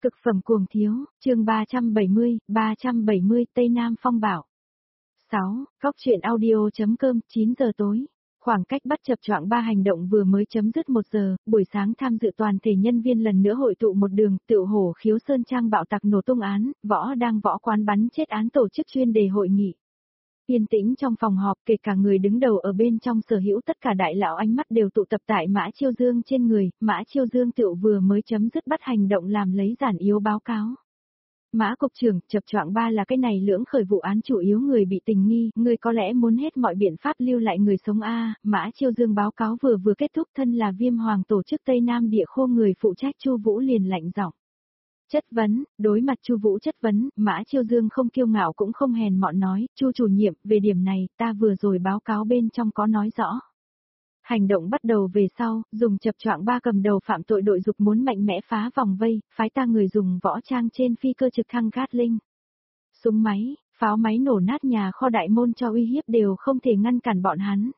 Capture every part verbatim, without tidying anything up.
Cực phẩm cuồng thiếu, chương ba trăm bảy mươi, ba trăm bảy mươi Tây Nam Phong Bảo. sáu. Góc truyện audio.com, chín giờ tối. Khoảng cách bắt chập choạng ba hành động vừa mới chấm dứt một giờ, buổi sáng tham dự toàn thể nhân viên lần nữa hội tụ một đường, tựu hổ khiếu sơn trang bạo tặc nổ tung án, võ đang võ quán bắn chết án tổ chức chuyên đề hội nghị. Yên tĩnh trong phòng họp, kể cả người đứng đầu ở bên trong sở hữu tất cả đại lão ánh mắt đều tụ tập tại Mã Chiêu Dương trên người, Mã Chiêu Dương tựu vừa mới chấm dứt bắt hành động làm lấy giản yếu báo cáo. Mã cục trưởng, chập choạng ba là cái này lưỡng khởi vụ án chủ yếu người bị tình nghi, người có lẽ muốn hết mọi biện pháp lưu lại người sống a. Mã Chiêu Dương báo cáo vừa vừa kết thúc, thân là Viêm Hoàng tổ chức Tây Nam địa khô người phụ trách Chu Vũ liền lạnh giọng. Chất vấn, đối mặt Chu Vũ chất vấn, Mã Chiêu Dương không kiêu ngạo cũng không hèn mọn nói, Chu chủ nhiệm, về điểm này, ta vừa rồi báo cáo bên trong có nói rõ. Hành động bắt đầu về sau, dùng chập choạng ba cầm đầu phạm tội đội dục muốn mạnh mẽ phá vòng vây, phái ta người dùng võ trang trên phi cơ trực thăng Gatling. Súng máy, pháo máy nổ nát nhà kho đại môn cho uy hiếp đều không thể ngăn cản bọn hắn.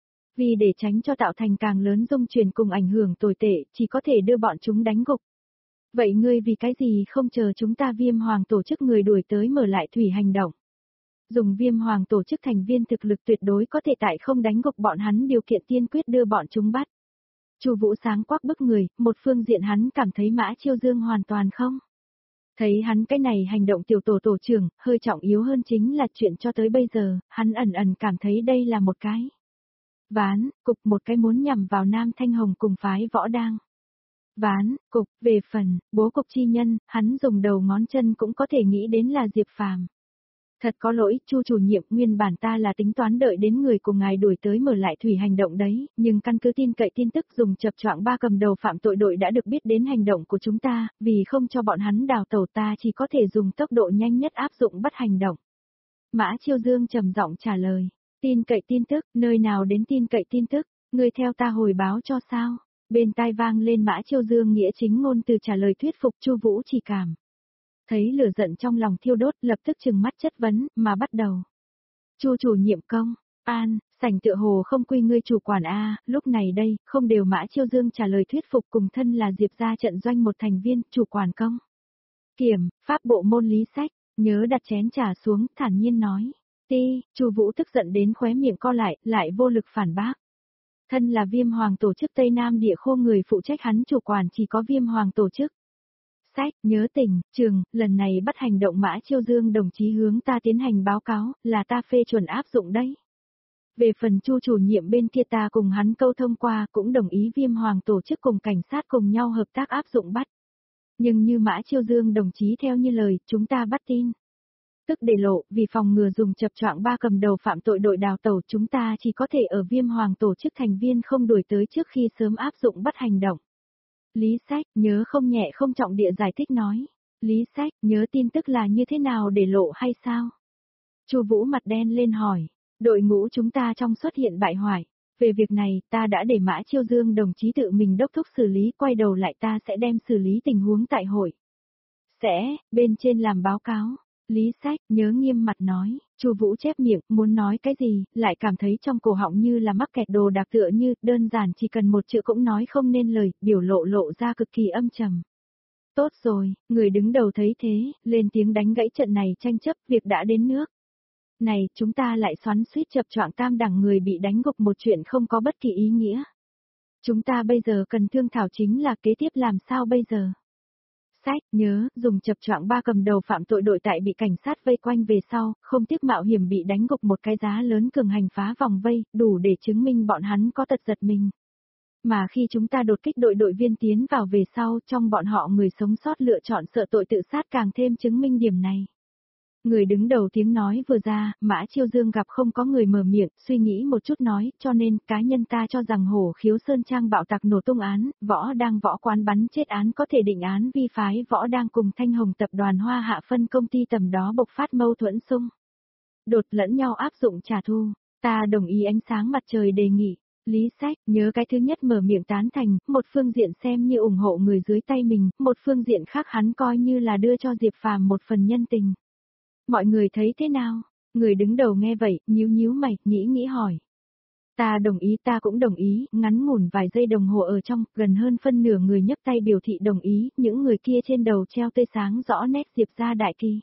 Vì để tránh cho tạo thành càng lớn dung truyền cùng ảnh hưởng tồi tệ, chỉ có thể đưa bọn chúng đánh gục. Vậy ngươi vì cái gì không chờ chúng ta Viêm Hoàng tổ chức người đuổi tới mở lại thủy hành động? Dùng Viêm Hoàng tổ chức thành viên thực lực tuyệt đối có thể tại không đánh gục bọn hắn điều kiện tiên quyết đưa bọn chúng bắt. Chu Vũ sáng quắc bức người, một phương diện hắn cảm thấy Mã Chiêu Dương hoàn toàn không. Thấy hắn cái này hành động tiểu tổ tổ trưởng, hơi trọng yếu hơn chính là chuyện cho tới bây giờ, hắn ẩn ẩn cảm thấy đây là một cái ván, cục một cái muốn nhằm vào Nam Thanh Hồng cùng phái võ đang. Ván, cục, về phần, bố cục chi nhân, hắn dùng đầu ngón chân cũng có thể nghĩ đến là Diệp Phàm. Thật có lỗi, Chu chủ nhiệm, nguyên bản ta là tính toán đợi đến người của ngài đuổi tới mở lại thủy hành động đấy, nhưng căn cứ tin cậy tin tức dùng chập choạng ba cầm đầu phạm tội đội đã được biết đến hành động của chúng ta, vì không cho bọn hắn đào tẩu ta chỉ có thể dùng tốc độ nhanh nhất áp dụng bắt hành động. Mã Chiêu Dương trầm giọng trả lời, tin cậy tin tức, nơi nào đến tin cậy tin tức, ngươi theo ta hồi báo cho sao? Bên tai vang lên Mã Chiêu Dương nghĩa chính ngôn từ trả lời thuyết phục Chu Vũ chỉ cảm. Thấy lửa giận trong lòng thiêu đốt, lập tức trừng mắt chất vấn, mà bắt đầu. Chu chủ nhiệm công, an, sảnh tựa hồ không quy ngươi chủ quản a, lúc này đây, không đều Mã Chiêu Dương trả lời thuyết phục cùng thân là Diệp gia trận doanh một thành viên, chủ quản công. Kiểm, pháp bộ môn lý sách, nhớ đặt chén trà xuống, thản nhiên nói. Ti, Chu Vũ tức giận đến khóe miệng co lại, lại vô lực phản bác. Thân là Viêm Hoàng tổ chức Tây Nam địa khô người phụ trách hắn chủ quản chỉ có Viêm Hoàng tổ chức. Sách, nhớ tình, trường, lần này bắt hành động Mã Chiêu Dương đồng chí hướng ta tiến hành báo cáo, là ta phê chuẩn áp dụng đấy. Về phần Chu chủ nhiệm bên kia ta cùng hắn câu thông qua cũng đồng ý Viêm Hoàng tổ chức cùng cảnh sát cùng nhau hợp tác áp dụng bắt. Nhưng như Mã Chiêu Dương đồng chí theo như lời, chúng ta bắt tin. Tức để lộ, vì phòng ngừa dùng chập choạng ba cầm đầu phạm tội đội đào tẩu chúng ta chỉ có thể ở Viêm Hoàng tổ chức thành viên không đuổi tới trước khi sớm áp dụng bắt hành động. Lý Sách, nhớ không nhẹ không trọng địa giải thích nói. Lý Sách, nhớ tin tức là như thế nào để lộ hay sao? Chu Vũ mặt đen lên hỏi, đội ngũ chúng ta trong xuất hiện bại hoại. Về việc này, ta đã để Mã Chiêu Dương đồng chí tự mình đốc thúc xử lý, quay đầu lại ta sẽ đem xử lý tình huống tại hội. Sẽ, bên trên làm báo cáo. Lý Sách, nhớ nghiêm mặt nói, Chu Vũ chép miệng, muốn nói cái gì, lại cảm thấy trong cổ họng như là mắc kẹt đồ đạc tựa như, đơn giản chỉ cần một chữ cũng nói không nên lời, biểu lộ lộ ra cực kỳ âm trầm. Tốt rồi, người đứng đầu thấy thế, lên tiếng đánh gãy trận này tranh chấp, việc đã đến nước. Này, chúng ta lại xoắn xuýt chập choạng tam đẳng người bị đánh gục một chuyện không có bất kỳ ý nghĩa. Chúng ta bây giờ cần thương thảo chính là kế tiếp làm sao bây giờ. Sách, nhớ, dùng chập choạng ba cầm đầu phạm tội đội tại bị cảnh sát vây quanh về sau, không tiếc mạo hiểm bị đánh gục một cái giá lớn cường hành phá vòng vây, đủ để chứng minh bọn hắn có tật giật mình. Mà khi chúng ta đột kích đội đội viên tiến vào về sau, trong bọn họ người sống sót lựa chọn sợ tội tự sát càng thêm chứng minh điểm này. Người đứng đầu tiếng nói vừa ra, Mã Chiêu Dương gặp không có người mở miệng, suy nghĩ một chút nói, cho nên, cá nhân ta cho rằng hổ khiếu sơn trang bạo tạc nổ tung án, võ đang võ quán bắn chết án có thể định án vi phái võ đang cùng Thanh Hồng tập đoàn Hoa Hạ phân công ty tầm đó bộc phát mâu thuẫn xung đột lẫn nhau áp dụng trả thù. Ta đồng ý ánh sáng mặt trời đề nghị. Lý Sách, nhớ cái thứ nhất mở miệng tán thành, một phương diện xem như ủng hộ người dưới tay mình, một phương diện khác hắn coi như là đưa cho Diệp Phàm một phần nhân tình. Mọi người thấy thế nào? Người đứng đầu nghe vậy, nhíu nhíu mày, nghĩ nghĩ hỏi. Ta đồng ý, ta cũng đồng ý, ngắn ngủn vài giây đồng hồ ở trong, gần hơn phân nửa người nhấc tay biểu thị đồng ý, những người kia trên đầu treo tươi sáng rõ nét Diệp gia đại kỳ.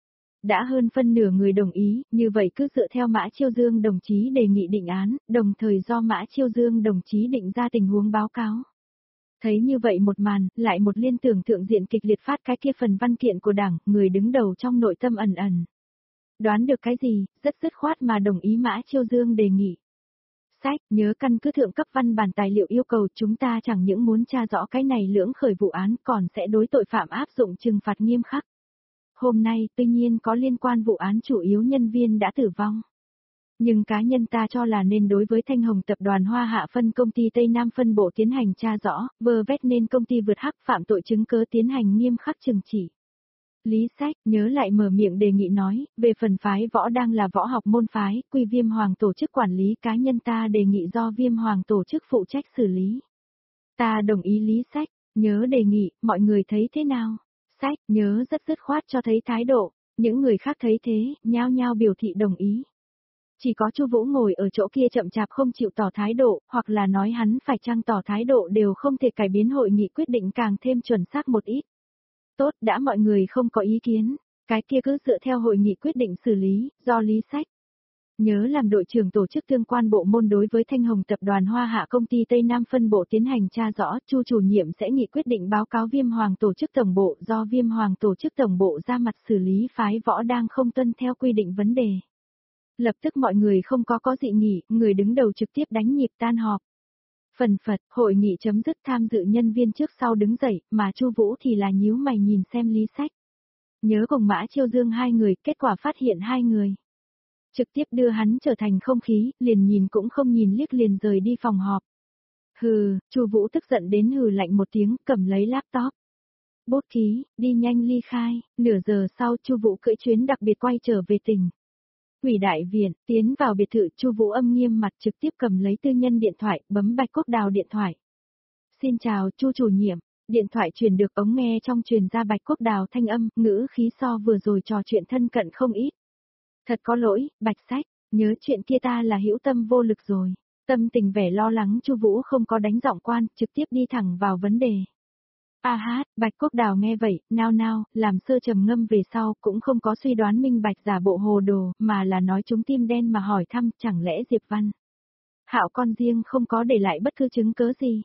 Đã hơn phân nửa người đồng ý, như vậy cứ dựa theo Mã Chiêu Dương đồng chí đề nghị định án, đồng thời do Mã Chiêu Dương đồng chí định ra tình huống báo cáo. Thấy như vậy một màn, lại một liên tưởng thượng diện kịch liệt phát cái kia phần văn kiện của đảng, người đứng đầu trong nội tâm ẩn ẩn. Đoán được cái gì, rất dứt khoát mà đồng ý Mã Chiêu Dương đề nghị. Sách, nhớ căn cứ thượng cấp văn bản tài liệu yêu cầu chúng ta chẳng những muốn tra rõ cái này lưỡng khởi vụ án còn sẽ đối tội phạm áp dụng trừng phạt nghiêm khắc. Hôm nay, tuy nhiên có liên quan vụ án chủ yếu nhân viên đã tử vong. Nhưng cá nhân ta cho là nên đối với Thanh Hồng tập đoàn Hoa Hạ phân công ty Tây Nam phân bộ tiến hành tra rõ, vơ vét nên công ty vượt hắc phạm tội chứng cớ tiến hành nghiêm khắc trừng trị. Lý Sách nhớ lại mở miệng đề nghị nói, về phần phái võ đang là võ học môn phái, quy Viêm Hoàng tổ chức quản lý cá nhân ta đề nghị do Viêm Hoàng tổ chức phụ trách xử lý. Ta đồng ý Lý Sách, nhớ đề nghị, mọi người thấy thế nào? Sách nhớ rất dứt khoát cho thấy thái độ, những người khác thấy thế, nhao nhao biểu thị đồng ý. Chỉ có Chu Vũ ngồi ở chỗ kia chậm chạp không chịu tỏ thái độ, hoặc là nói hắn phải chăng tỏ thái độ đều không thể cải biến hội nghị quyết định càng thêm chuẩn xác một ít. Tốt, đã mọi người không có ý kiến, cái kia cứ dựa theo hội nghị quyết định xử lý, do Lý Sách. Nhớ làm đội trưởng tổ chức tương quan bộ môn đối với Thanh Hồng tập đoàn Hoa Hạ công ty Tây Nam phân bộ tiến hành tra rõ, Chu chủ nhiệm sẽ nghị quyết định báo cáo Viêm Hoàng tổ chức tổng bộ do Viêm Hoàng tổ chức tổng bộ ra mặt xử lý phái võ đang không tuân theo quy định vấn đề. Lập tức mọi người không có có dị nghị, người đứng đầu trực tiếp đánh nhịp tan họp. Phần phật, hội nghị chấm dứt, tham dự nhân viên trước sau đứng dậy, mà Chu Vũ thì là nhíu mày nhìn xem Lý Sách. Nhớ cùng Mã Chiêu Dương hai người, kết quả phát hiện hai người. Trực tiếp đưa hắn trở thành không khí, liền nhìn cũng không nhìn liếc liền rời đi phòng họp. Hừ, Chu Vũ tức giận đến hừ lạnh một tiếng, cầm lấy laptop. Bút ký, đi nhanh ly khai, nửa giờ sau Chu Vũ cưỡi chuyến đặc biệt quay trở về tỉnh. Quỷ đại viện, tiến vào biệt thự, Chu Vũ âm nghiêm mặt trực tiếp cầm lấy tư nhân điện thoại, bấm Bạch Cốt Đào điện thoại. Xin chào, Chu chủ nhiệm. Điện thoại truyền được ống nghe trong truyền ra Bạch Cốt Đào thanh âm, ngữ khí so vừa rồi trò chuyện thân cận không ít. Thật có lỗi, Bạch Sách, nhớ chuyện kia ta là hữu tâm vô lực rồi. Tâm tình vẻ lo lắng Chu Vũ không có đánh giọng quan, trực tiếp đi thẳng vào vấn đề. A hát, Bạch Cốt Đào nghe vậy, nao nao, làm sơ trầm ngâm về sau, cũng không có suy đoán minh bạch giả bộ hồ đồ, mà là nói chúng tim đen mà hỏi thăm, chẳng lẽ Diệp Văn Hạo con riêng không có để lại bất cứ chứng cớ gì.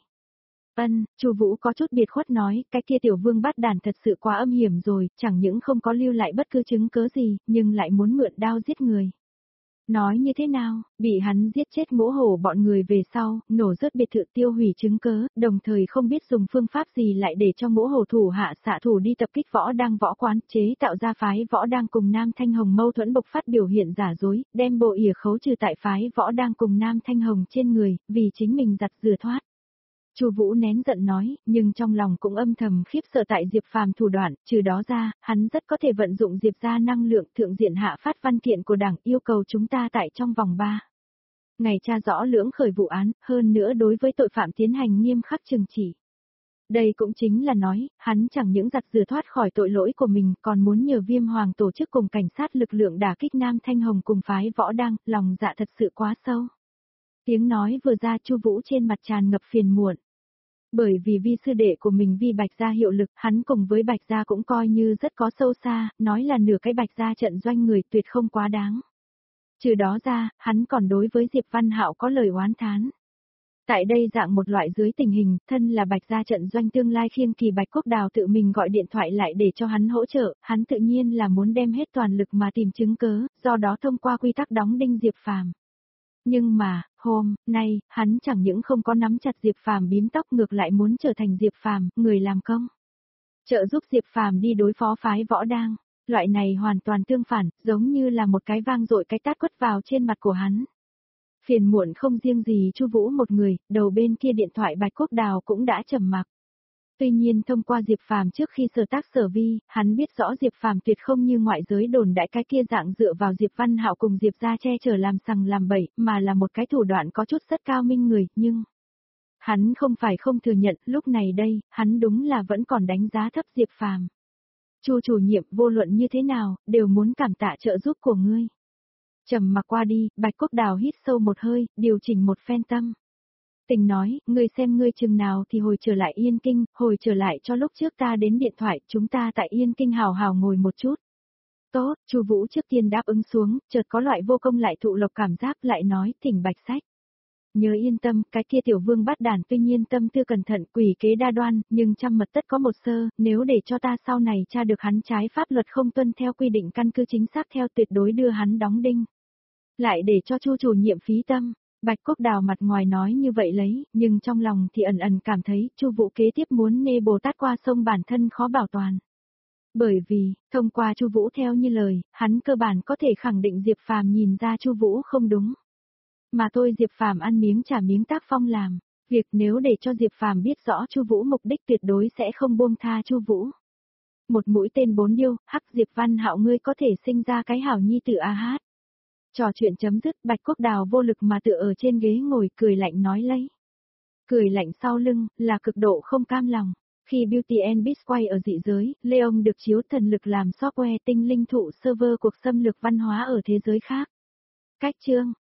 Ân, Chu Vũ có chút biệt khuất nói, cái kia tiểu vương bát đàn thật sự quá âm hiểm rồi, chẳng những không có lưu lại bất cứ chứng cớ gì, nhưng lại muốn mượn đao giết người. Nói như thế nào, bị hắn giết chết Ngũ Hổ bọn người về sau, nổ rớt biệt thự tiêu hủy chứng cớ, đồng thời không biết dùng phương pháp gì lại để cho Ngũ Hổ thủ hạ xạ thủ đi tập kích võ đang võ quán, chế tạo ra phái võ đang cùng Nam Thanh Hồng mâu thuẫn bộc phát biểu hiện giả dối, đem bộ ỉa khấu trừ tại phái võ đang cùng Nam Thanh Hồng trên người, vì chính mình giặt rửa thoát. Chu Vũ nén giận nói, nhưng trong lòng cũng âm thầm khiếp sợ tại Diệp Phàm thủ đoạn, trừ đó ra, hắn rất có thể vận dụng Diệp gia năng lượng thượng diện hạ phát văn kiện của đảng yêu cầu chúng ta tại trong vòng ba ngày tra rõ lưỡng khởi vụ án, hơn nữa đối với tội phạm tiến hành nghiêm khắc trừng trị. Đây cũng chính là nói, hắn chẳng những giặt rửa thoát khỏi tội lỗi của mình, còn muốn nhờ Viêm Hoàng tổ chức cùng cảnh sát lực lượng đả kích Nam Thanh Hồng cùng phái võ đang, lòng dạ thật sự quá sâu. Tiếng nói vừa ra, Chu Vũ trên mặt tràn ngập phiền muộn. Bởi vì vi sư đệ của mình Vi Bạch gia hiệu lực, hắn cùng với Bạch gia cũng coi như rất có sâu xa, nói là nửa cái Bạch gia trận doanh người tuyệt không quá đáng. Trừ đó ra, hắn còn đối với Diệp Văn Hạo có lời oán thán. Tại đây dạng một loại dưới tình hình, thân là Bạch gia trận doanh tương lai khiêng kỳ Bạch Cốt Đào tự mình gọi điện thoại lại để cho hắn hỗ trợ, hắn tự nhiên là muốn đem hết toàn lực mà tìm chứng cớ, do đó thông qua quy tắc đóng đinh Diệp Phàm. Nhưng mà, hôm nay, hắn chẳng những không có nắm chặt Diệp Phàm bím tóc ngược lại muốn trở thành Diệp Phàm, người làm công. Trợ giúp Diệp Phàm đi đối phó phái võ đang, loại này hoàn toàn tương phản, giống như là một cái vang dội cái tát quất vào trên mặt của hắn. Phiền muộn không riêng gì Chu Vũ một người, đầu bên kia điện thoại Bạch Cốt Đào cũng đã trầm mặc. Tuy nhiên thông qua Diệp Phàm trước khi sở tác sở vi, hắn biết rõ Diệp Phàm tuyệt không như ngoại giới đồn đại cái kia dạng dựa vào Diệp Văn Hạo cùng Diệp gia che chở làm sằng làm bậy, mà là một cái thủ đoạn có chút rất cao minh người, nhưng hắn không phải không thừa nhận, lúc này đây, hắn đúng là vẫn còn đánh giá thấp Diệp Phàm. Chu chủ nhiệm vô luận như thế nào, đều muốn cảm tạ trợ giúp của ngươi. Trầm mặc qua đi, Bạch Quốc Đào hít sâu một hơi, điều chỉnh một phen tâm. Tình nói, ngươi xem ngươi chừng nào thì hồi trở lại Yên Kinh, hồi trở lại cho lúc trước ta đến điện thoại, chúng ta tại Yên Kinh hào hào ngồi một chút. Tốt, Chu Vũ trước tiên đáp ứng xuống, chợt có loại vô công lại thụ lộc cảm giác lại nói, thỉnh Bạch Sách. Nhớ yên tâm, cái kia tiểu vương bắt đàn tuy nhiên tâm tư cẩn thận quỷ kế đa đoan, nhưng trăm mật tất có một sơ, nếu để cho ta sau này tra được hắn trái pháp luật không tuân theo quy định căn cứ chính xác theo tuyệt đối đưa hắn đóng đinh. Lại để cho Chu chủ nhiệm phí tâm, Bạch Quốc Đào mặt ngoài nói như vậy lấy, nhưng trong lòng thì ẩn ẩn cảm thấy Chu Vũ kế tiếp muốn nê Bồ Tát qua sông bản thân khó bảo toàn. Bởi vì, thông qua Chu Vũ theo như lời, hắn cơ bản có thể khẳng định Diệp Phàm nhìn ra Chu Vũ không đúng. Mà tôi Diệp Phàm ăn miếng trả miếng tác phong làm, việc nếu để cho Diệp Phàm biết rõ Chu Vũ mục đích tuyệt đối sẽ không buông tha Chu Vũ. Một mũi tên bốn điêu, hắc Diệp Văn Hạo ngươi có thể sinh ra cái hảo nhi tử a hát. Trò chuyện chấm dứt, Bạch Quốc Đào vô lực mà tựa ở trên ghế ngồi cười lạnh nói lấy. Cười lạnh sau lưng, là cực độ không cam lòng. Khi Beauty and Beast quay ở dị giới, Leon được chiếu thần lực làm software tinh linh thụ server cuộc xâm lược văn hóa ở thế giới khác. Cách chương